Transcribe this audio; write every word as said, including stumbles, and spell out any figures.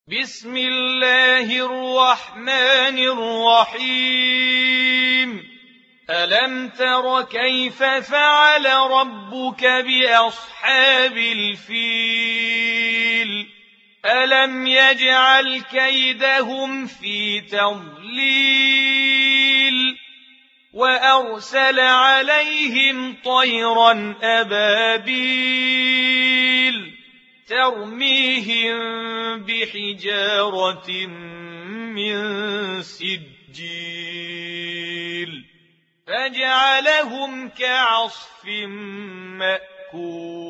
بسم الله الرحمن الرحيم ألم تر كيف فعل ربك بأصحاب الفيل ألم يجعل كيدهم في تضليل وأرسل عليهم طيرا أبابيل ترميهم بحجارة من سجيل فجعلهم كعصف مأكول.